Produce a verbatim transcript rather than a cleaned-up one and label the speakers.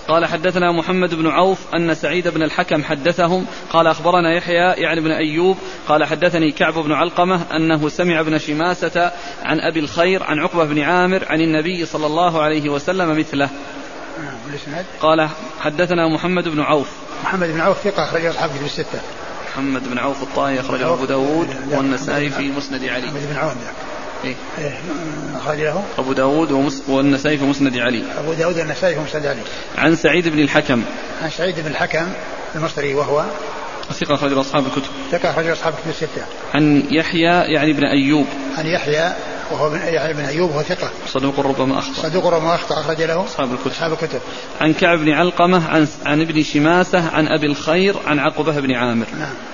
Speaker 1: قال حدثنا محمد بن عوف أن سعيد بن الحكم حدثهم قال أخبرنا يحيى يعني بن أيوب قال حدثني كعب بن علقمة أنه سمع ابن شماسة عن أبي الخير عن عقبة بن عامر عن النبي صلى الله عليه وسلم مثله. قال حدثنا محمد بن عوف
Speaker 2: محمد بن عوف ثقة أخرجه أصحاب الكتب الستة.
Speaker 1: محمد بن عوف الطائي أخرجه أبو داود والنسائي في مسند علي.
Speaker 2: محمد بن عوف
Speaker 1: إيه؟
Speaker 2: أخرجه
Speaker 1: أبو داود والنسائي في مسند علي.
Speaker 2: أبو داود والنسائي في مسند علي.
Speaker 1: عن سعيد بن الحكم
Speaker 2: عن سعيد بن الحكم المصري وهو
Speaker 1: ثقة أخرجه أصحاب الكتب.
Speaker 2: ثقة أخرجه أصحاب الكتب الستة.
Speaker 1: عن يحيى يعني بن أيوب
Speaker 2: عن يحيى وهو بن يحيى بن أيوب وهو ثقة
Speaker 1: صدوق ربما أخطأ
Speaker 2: صدوق ربما أخطأ أخرج له
Speaker 1: أصحاب الكتب.
Speaker 2: أصحاب الكتب.
Speaker 1: عن كعب بن علقمة عن عن ابن شماسة عن أبي الخير عن عقبة بن عامر.
Speaker 2: نعم.